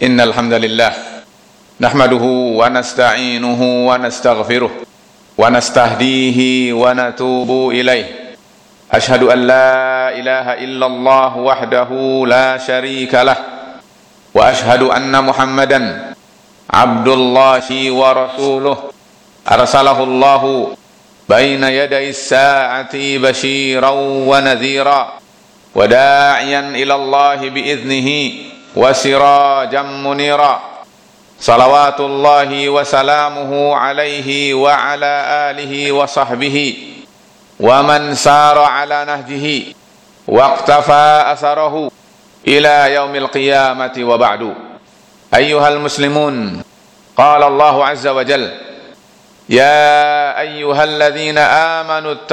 Innal hamdalillah nahmaduhu wa nasta'inuhu wa nastaghfiruh wa nastahdihi wa natubu ilaih. Ashhadu an la ilaha illallah wahdahu la syarika lah wa ashhadu anna Muhammadan abdullahi wa rasuluh arsalahu Allahu baina yaday as-sa'ati basyiran wa nadhira wa da'iyan ila Allah bi'idhnihi wa sirajan munira. Salawatullahi wa salamuhu alaihi wa ala alihi wa sahbihi wa man sara ala nahjihi wa iqtafa asarahu ila yaumil qiyamati wa ba'du. Ayyuhal muslimun, qala Allah azza wa jalla, ya ayyuhalladzina amanu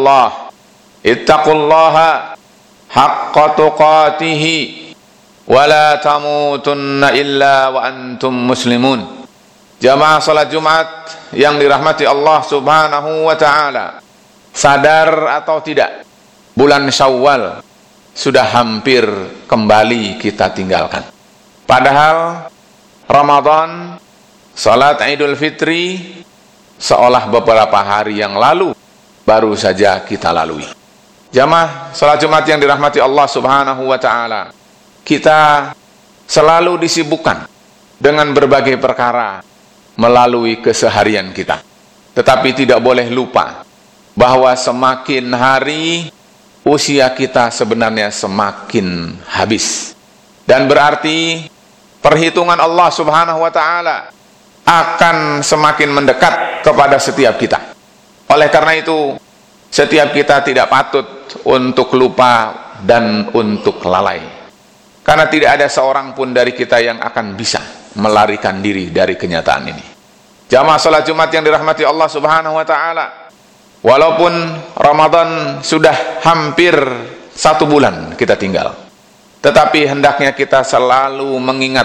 ittaqullaha haqqa tuqatihi wala tamutunna illa wa antum muslimun. Jamaah salat Jumat yang dirahmati Allah subhanahu wa ta'ala, sadar atau tidak, bulan Syawal sudah hampir kembali kita tinggalkan. Padahal Ramadan, salat Idul Fitri seolah beberapa hari yang lalu baru saja kita lalui. Jamaah salat Jumat yang dirahmati Allah subhanahu wa ta'ala, kita selalu disibukkan dengan berbagai perkara melalui keseharian kita. Tetapi tidak boleh lupa bahwa semakin hari usia kita sebenarnya semakin habis. Dan berarti perhitungan Allah subhanahu wa ta'ala akan semakin mendekat kepada setiap kita. Oleh karena itu, setiap kita tidak patut untuk lupa dan untuk lalai. Karena tidak ada seorang pun dari kita yang akan bisa melarikan diri dari kenyataan ini. Jamaah salat Jumat yang dirahmati Allah subhanahu wa ta'ala, walaupun Ramadan sudah hampir 1 bulan kita tinggal, tetapi hendaknya kita selalu mengingat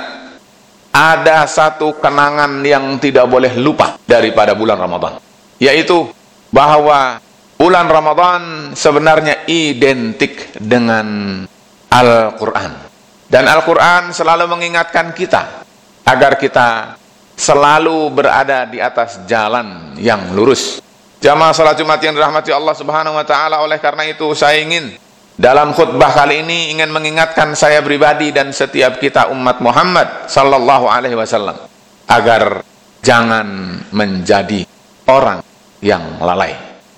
ada satu kenangan yang tidak boleh lupa daripada bulan Ramadan, yaitu bahwa bulan Ramadan sebenarnya identik dengan Al-Quran. Dan Al-Quran selalu mengingatkan kita agar kita selalu berada di atas jalan yang lurus. Jamaah salat Jumat yang dirahmati Allah subhanahu wa ta'ala, oleh karena itu saya ingin dalam khutbah kali ini ingin mengingatkan saya pribadi dan setiap kita umat Muhammad sallallahu alaihi wasallam agar jangan menjadi orang yang lalai.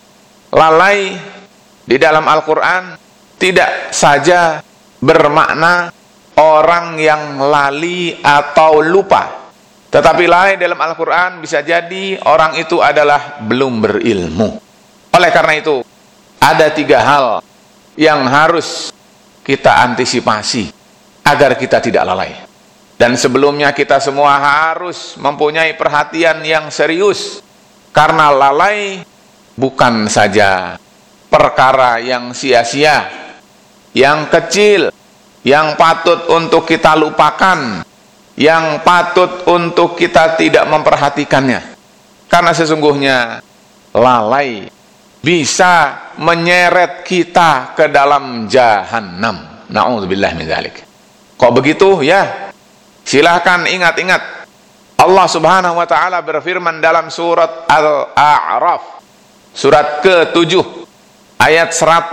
Lalai di dalam Al-Quran tidak saja bermakna orang yang lali atau lupa, tetapi lalai dalam Al-Quran bisa jadi orang itu adalah belum berilmu. Oleh karena itu, ada 3 hal yang harus kita antisipasi agar kita tidak lalai. Dan sebelumnya kita semua harus mempunyai perhatian yang serius, karena lalai bukan saja perkara yang sia-sia, yang kecil, yang patut untuk kita lupakan, yang patut untuk kita tidak memperhatikannya. Karena sesungguhnya lalai bisa menyeret kita ke dalam jahanam. Na'udzubillah min dzalik. Kok begitu? Ya, silahkan ingat-ingat. Allah subhanahu wa ta'ala berfirman dalam surat Al-A'raf, surat ke-7 ayat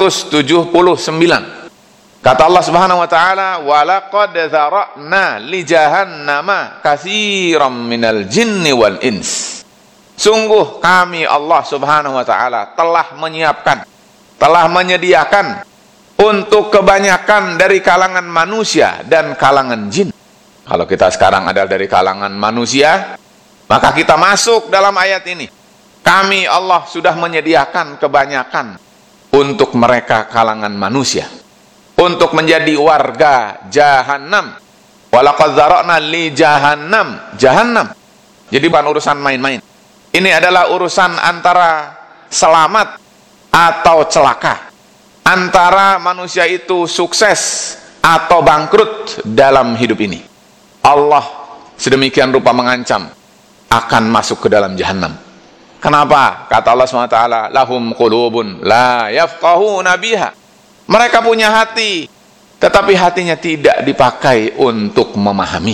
179. Kata Allah subhanahu wa ta'ala, وَلَقَدْ ذَرَأْنَا لِجَهَنَّمَ كَثِيرًا مِنَ الْجِنِّ وَالْإِنسِ. Sungguh kami Allah subhanahu wa ta'ala telah menyiapkan, telah menyediakan untuk kebanyakan dari kalangan manusia dan kalangan jin. Kalau kita sekarang adalah dari kalangan manusia, maka kita masuk dalam ayat ini. Kami Allah sudah menyediakan kebanyakan untuk mereka kalangan manusia, untuk menjadi warga jahanam. Walaqad dzara'na li jahannam. Jahannam. Jadi bukan urusan main-main. Ini adalah urusan antara selamat atau celaka, antara manusia itu sukses atau bangkrut dalam hidup ini. Allah sedemikian rupa mengancam akan masuk ke dalam jahanam. Kenapa? Kata Allah SWT, lahum qulubun la yafqahuna biha. Mereka punya hati, tetapi hatinya tidak dipakai untuk memahami.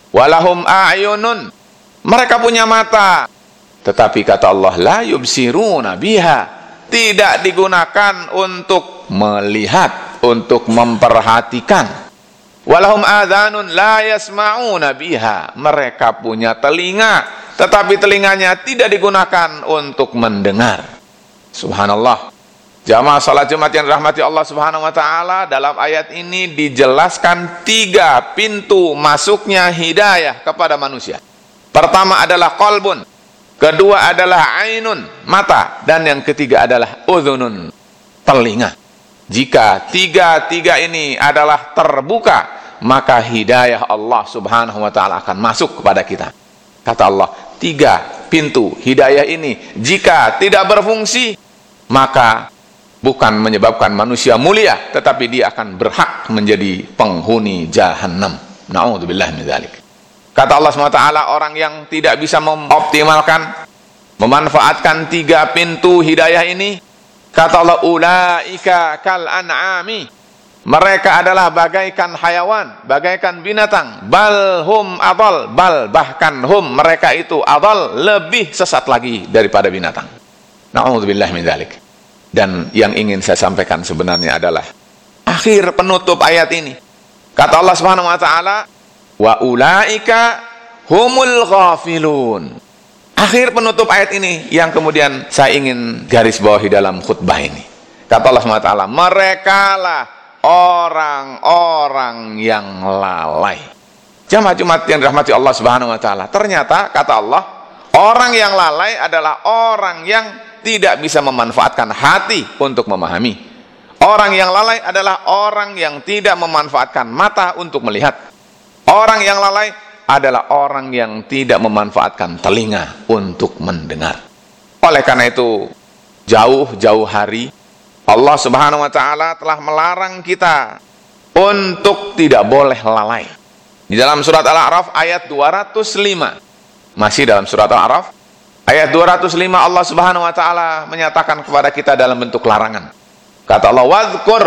Walahum a'yunun, mereka punya mata, tetapi kata Allah, la yubsiruna biha, tidak digunakan untuk melihat, untuk memperhatikan. Walahum adhanun la yasma'una biha, mereka punya telinga, tetapi telinganya tidak digunakan untuk mendengar. Subhanallah. Jamaah salat Jumat yang dirahmati Allah Subhanahu wa taala, dalam ayat ini dijelaskan 3 pintu masuknya hidayah kepada manusia. Pertama adalah qalbun, kedua adalah ainun, mata, dan yang ketiga adalah udhunun, telinga. Jika tiga ini adalah terbuka, maka hidayah Allah Subhanahu wa taala akan masuk kepada kita. Kata Allah, 3 pintu hidayah ini jika tidak berfungsi, maka bukan menyebabkan manusia mulia, tetapi dia akan berhak menjadi penghuni jahanam. Na'udzubillah min dzalik. Kata Allah SWT, orang yang tidak bisa mengoptimalkan, memanfaatkan 3 pintu hidayah ini, kata Allah, ulaika kal an'ami, mereka adalah bagaikan hayawan, bagaikan binatang, bal hum adal, bal bahkan hum, mereka itu adal, lebih sesat lagi daripada binatang. Na'udzubillah min dzalik. Dan yang ingin saya sampaikan sebenarnya adalah akhir penutup ayat ini. Kata Allah Subhanahu wa taala, wa ulaika humul ghafilun. Akhir penutup ayat ini yang kemudian saya ingin garis bawahi dalam khutbah ini. Kata Allah Subhanahu wa taala, merekalah orang-orang yang lalai. Jamaah Jumat yang dirahmati Allah Subhanahu wa taala, ternyata kata Allah, orang yang lalai adalah orang yang tidak bisa memanfaatkan hati untuk memahami. Orang yang lalai adalah orang yang tidak memanfaatkan mata untuk melihat. Orang yang lalai adalah orang yang tidak memanfaatkan telinga untuk mendengar. Oleh karena itu, jauh-jauh hari Allah Subhanahu wa taala telah melarang kita untuk tidak boleh lalai. Di dalam surat Al-A'raf ayat 205. Masih dalam surat Al-A'raf ayat 205, Allah Subhanahu wa taala menyatakan kepada kita dalam bentuk larangan. Kata Allah, wadhkur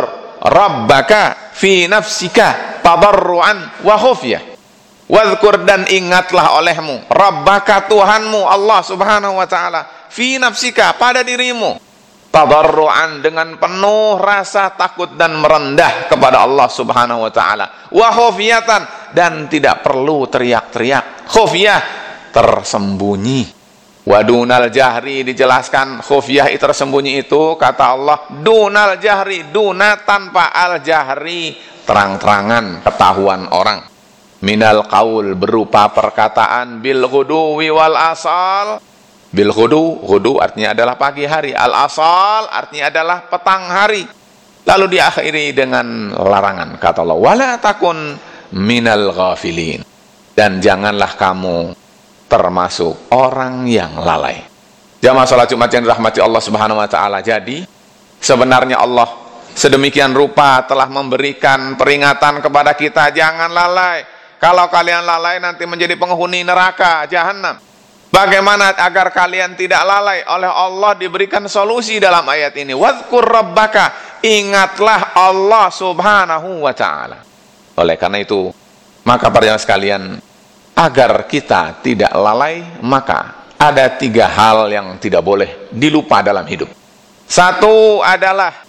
rabbaka fi nafsika tadarruan wa khufyah. Wadhkur, dan ingatlah olehmu, rabbaka, Tuhanmu Allah Subhanahu wa taala, fi nafsika, pada dirimu, tadarruan, dengan penuh rasa takut dan merendah kepada Allah Subhanahu wa taala, wa khufyatan, dan tidak perlu teriak-teriak. Khufyah, tersembunyi. Wadunal jahri, dijelaskan khufyah itu tersembunyi itu, kata Allah, dunal jahri, duna tanpa al jahri, terang-terangan ketahuan orang. Minal qaul, berupa perkataan, bil ghuduwi wal asal. Bil ghudu artinya adalah pagi hari, al asal artinya adalah petang hari. Lalu diakhiri dengan larangan, kata Allah, wala takun minal ghafilin, dan janganlah kamu termasuk orang yang lalai. Jamaah salat Jumat yang dirahmati Allah Subhanahu wa taala, jadi sebenarnya Allah sedemikian rupa telah memberikan peringatan kepada kita, jangan lalai. Kalau kalian lalai nanti menjadi penghuni neraka jahanam. Bagaimana agar kalian tidak lalai? Oleh Allah diberikan solusi dalam ayat ini. Wadhkur rabbaka, ingatlah Allah Subhanahu wa taala. Oleh karena itu, maka para jamaah sekalian, agar kita tidak lalai, maka ada 3 hal yang tidak boleh dilupa dalam hidup. 1 adalah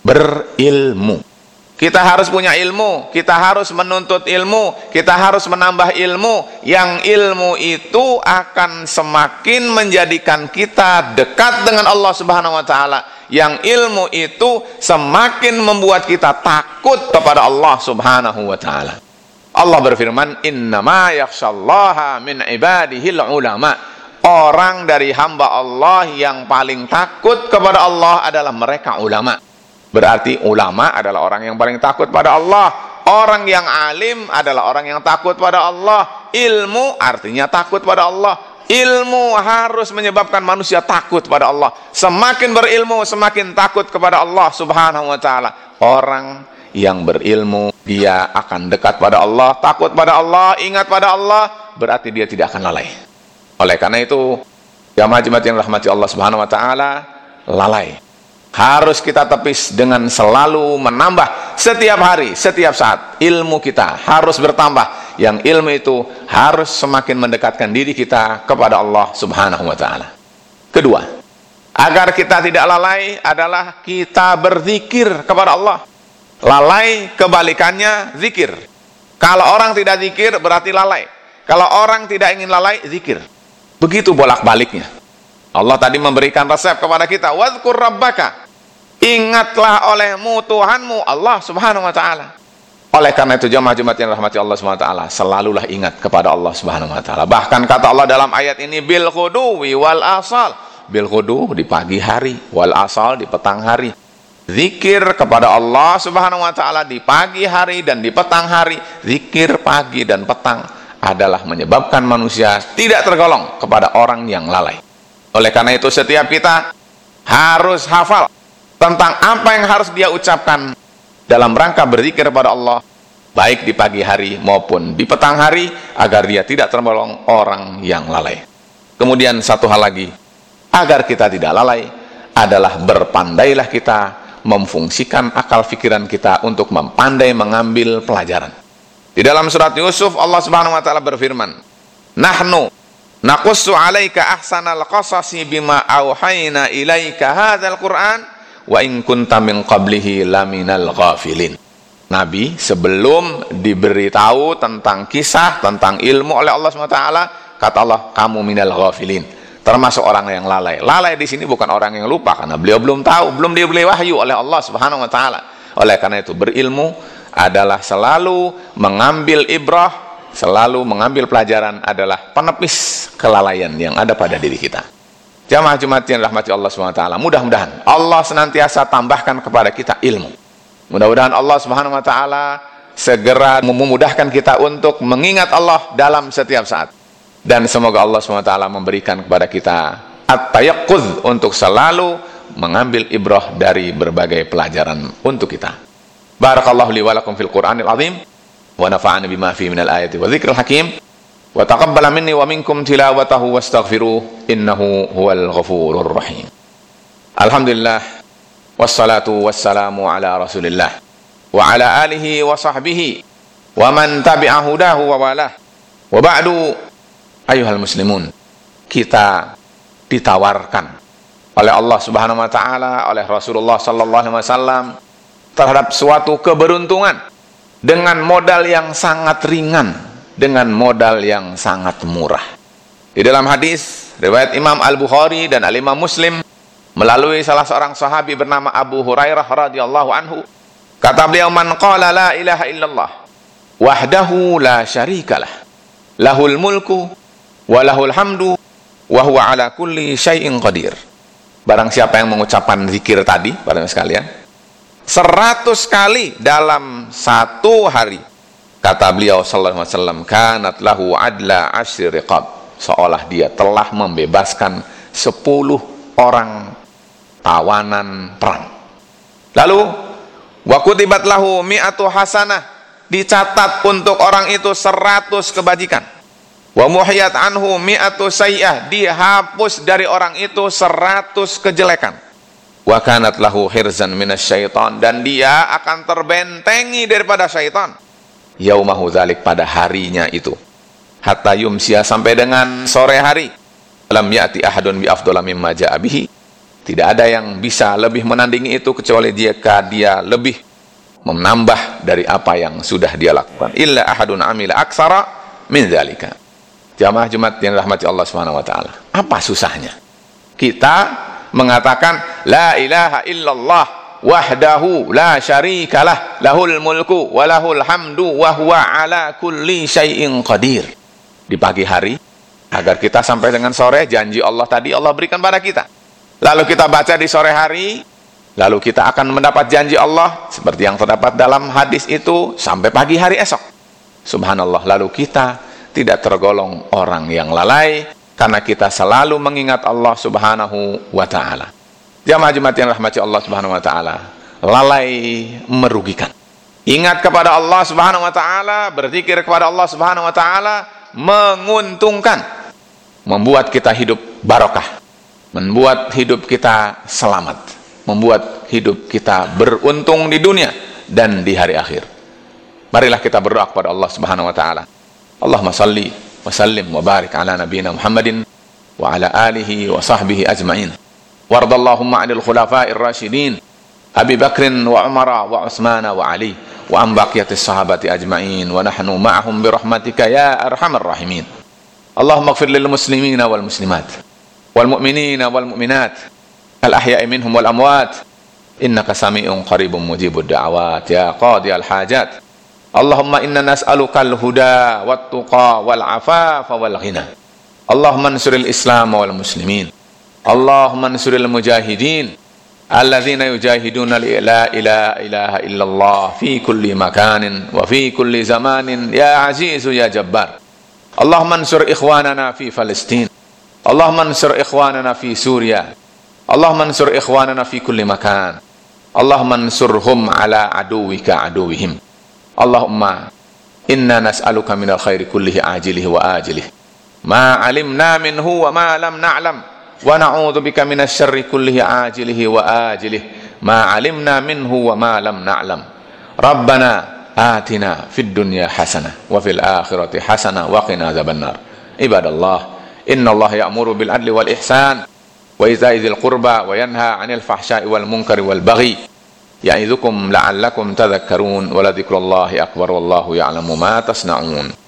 berilmu. Kita harus punya ilmu, kita harus menuntut ilmu, kita harus menambah ilmu. Yang ilmu itu akan semakin menjadikan kita dekat dengan Allah Subhanahu wa taala. Yang ilmu itu semakin membuat kita takut kepada Allah Subhanahu wa taala. Allah berfirman, innama yakhshallaha min ibadihil ulama. Orang dari hamba Allah yang paling takut kepada Allah adalah mereka ulama. Berarti ulama adalah orang yang paling takut pada Allah. Orang yang alim adalah orang yang takut pada Allah. Ilmu artinya takut pada Allah. Ilmu harus menyebabkan manusia takut pada Allah. Semakin berilmu, semakin takut kepada Allah Subhanahu wa taala. Orang yang berilmu, dia akan dekat pada Allah, takut pada Allah, ingat pada Allah, berarti dia tidak akan lalai. Oleh karena itu, jamaah Jumat yang rahmati Allah Subhanahu wa taala, lalai harus kita tepis dengan selalu menambah setiap hari, setiap saat. Ilmu kita harus bertambah. Yang ilmu itu harus semakin mendekatkan diri kita kepada Allah Subhanahu wa ta'ala. Kedua, agar kita tidak lalai adalah kita berzikir kepada Allah. Lalai kebalikannya zikir. Kalau orang tidak zikir berarti lalai. Kalau orang tidak ingin lalai, zikir. Begitu bolak-baliknya. Allah tadi memberikan resep kepada kita, wadhkur rabbaka. Ingatlah olehmu Tuhanmu, Allah Subhanahu wa ta'ala. Oleh karena itu jamaah Jumat yang rahmati Allah Subhanahu wa ta'ala, selalulah ingat kepada Allah Subhanahu wa ta'ala. Bahkan kata Allah dalam ayat ini, bil ghuduwi wal asal. Bil ghudu di pagi hari, wal asal di petang hari. Zikir kepada Allah Subhanahu wa ta'ala di pagi hari dan di petang hari. Zikir pagi dan petang adalah menyebabkan manusia tidak tergolong kepada orang yang lalai. Oleh karena itu setiap kita harus hafal tentang apa yang harus dia ucapkan dalam rangka berzikir kepada Allah, baik di pagi hari maupun di petang hari, agar dia tidak tergolong orang yang lalai. Kemudian satu hal lagi, agar kita tidak lalai adalah berpandailah kita memfungsikan akal pikiran kita untuk mempandai mengambil pelajaran. Di dalam surat Yusuf Allah Subhanahu wa ta'ala berfirman, nahnu naqussu 'alaika ahsanal qasasi bima auhayna ilaika hadzal Qur'an wa in kunta min qablihi laminal ghafilin. Nabi sebelum diberitahu tentang kisah, tentang ilmu oleh Allah SWT, kata Allah, kamu minal ghafilin, termasuk orang yang lalai. Lalai di sini bukan orang yang lupa, karena beliau belum tahu, belum diberi wahyu oleh Allah Subhanahu wa taala. Oleh karena itu berilmu adalah selalu mengambil ibrah, selalu mengambil pelajaran, adalah penepis kelalaian yang ada pada diri kita. Jamaah Jumat yang rahmati Allah SWT, mudah-mudahan Allah senantiasa tambahkan kepada kita ilmu. Mudah-mudahan Allah Subhanahu wa ta'ala segera memudahkan kita untuk mengingat Allah dalam setiap saat. Dan semoga Allah SWT memberikan kepada kita at-tayaqqudz untuk selalu mengambil ibrah dari berbagai pelajaran untuk kita. Barakallahu li wa lakum fil Qur'anil azim wa nafa'ani bima fihi minal ayati wa dzikril hakim. Wa taqabbala minni wa minkum tilawatahu wastaghfiruh innahu huwal ghafurur rahim. Alhamdulillah wassalatu wassalamu ala Rasulillah wa ala alihi wa sahbihi wa man tabi'a hudahu wa walah. Wa ba'du, ayuhal muslimun, kita ditawarkan oleh Allah Subhanahu wa taala, oleh Rasulullah sallallahu alaihi wasallam terhadap suatu keberuntungan dengan modal yang sangat ringan, dengan modal yang sangat murah. Di dalam hadis riwayat Imam Al-Bukhari dan Al-Imam Muslim melalui salah seorang sahabi bernama Abu Hurairah radhiyallahu anhu, kata beliau, man qala la ilaha illallah wahdahu la syarikalah lahul mulku wa lahul hamdu wa huwa ala kulli syai'in qadir. Barang siapa yang mengucapkan zikir tadi, para sekalian, 100 kali dalam satu hari, kata beliau sallallahu alaihi wasallam, kanat lahu adla asyri riqab, seolah dia telah membebaskan 10 orang tawanan perang. Lalu wa kutibat lahu mi'atu hasanah, dicatat untuk orang itu 100 kebajikan. Wa muhiyat anhu mi'atu sayyi'ah, dihapus dari orang itu 100 kejelekan. Wa kanat lahu hirzan minasyaitan, dan dia akan terbentengi daripada syaitan. Yaumahu dzalik, pada harinya itu. Hatta yumsiya, sampai dengan sore hari. Lam ya'ti ahadun bi afdhala mimma ja'a bihi, tidak ada yang bisa lebih menandingi itu kecuali jika dia lebih menambah dari apa yang sudah dia lakukan. Illa ahadun amila aksara min dzalika. Jamaah Jumat yang rahmati Allah Subhanahu wa taala, apa susahnya kita mengatakan la ilaha illallah wahdahu la syarikalah lahul mulku wa lahul hamdu wa huwa ala kulli syai'in qadir di pagi hari, agar kita sampai dengan sore janji Allah tadi Allah berikan pada kita. Lalu kita baca di sore hari, lalu kita akan mendapat janji Allah seperti yang terdapat dalam hadis itu sampai pagi hari esok. Subhanallah, lalu kita tidak tergolong orang yang lalai karena kita selalu mengingat Allah Subhanahu wa taala. Jamaah Jumat yang rahmati Allah Subhanahu wa taala, lalai merugikan. Ingat kepada Allah Subhanahu wa taala, berzikir kepada Allah Subhanahu wa taala menguntungkan, membuat kita hidup barokah, membuat hidup kita selamat. membuat hidup kita beruntung di dunia dan di hari akhir. Marilah kita berdoa kepada Allah Subhanahu wa taala. Allahumma shalli wa sallim wa barik ala nabiyyina Muhammadin wa ala alihi wa sahbihi ajma'in. Wardallahumma 'anil khulafa'ir rasyidin Abi Bakrin wa Umara wa Utsmana wa Ali wa an baqiyatis sahabati ajma'in wa nahnu ma'ahum bi rahmatika ya arhamar rahimin. Allahumma ighfir lil muslimina wal muslimat wal mu'minina wal mu'minat al ahya'i minhum wal amwat innaka sami'un qaribun mujibud da'awat ya qadiyal hajat. Allahumma inna nas'aluka al-huda wat-tuqa wal-afafa wal-ghina. Allahumma ansuril Islam wal muslimin. Allahumma ansuril mujahidin alladzina yujahiduna la ilaha illallah fi kulli makanin wa fi kulli zamanin ya azizu ya jabbar. Allahumma ansur ikhwanana fi Palestin. Allahumma ansur ikhwanana fi Suriah. Allahumma ansur ikhwanana fi kulli makan. Allahumma ansurhum ala aduwika aduwihim. Allahumma inna nas'aluka minal khairi kullihi ajilihi wa ajilihi ma alimna minhu wa ma lam na'lam wa na'udzu bika minasy syarri kullihi ajilihi wa ajilihi ma alimna minhu wa ma lam na'lam. Rabbana atina fid dunya hasanah wa fil akhirati hasanah wa qina adzabannar. Ibadallah, innallaha ya'muru bil adli wal ihsan wa ita'i dzil qurba wa yanha 'anil fahsya'i wal munkari wal baghi ya'idukum la'allakum tadhakkarun wa la dzikrullahi akbar wallahu ya'lamu ma tasna'un.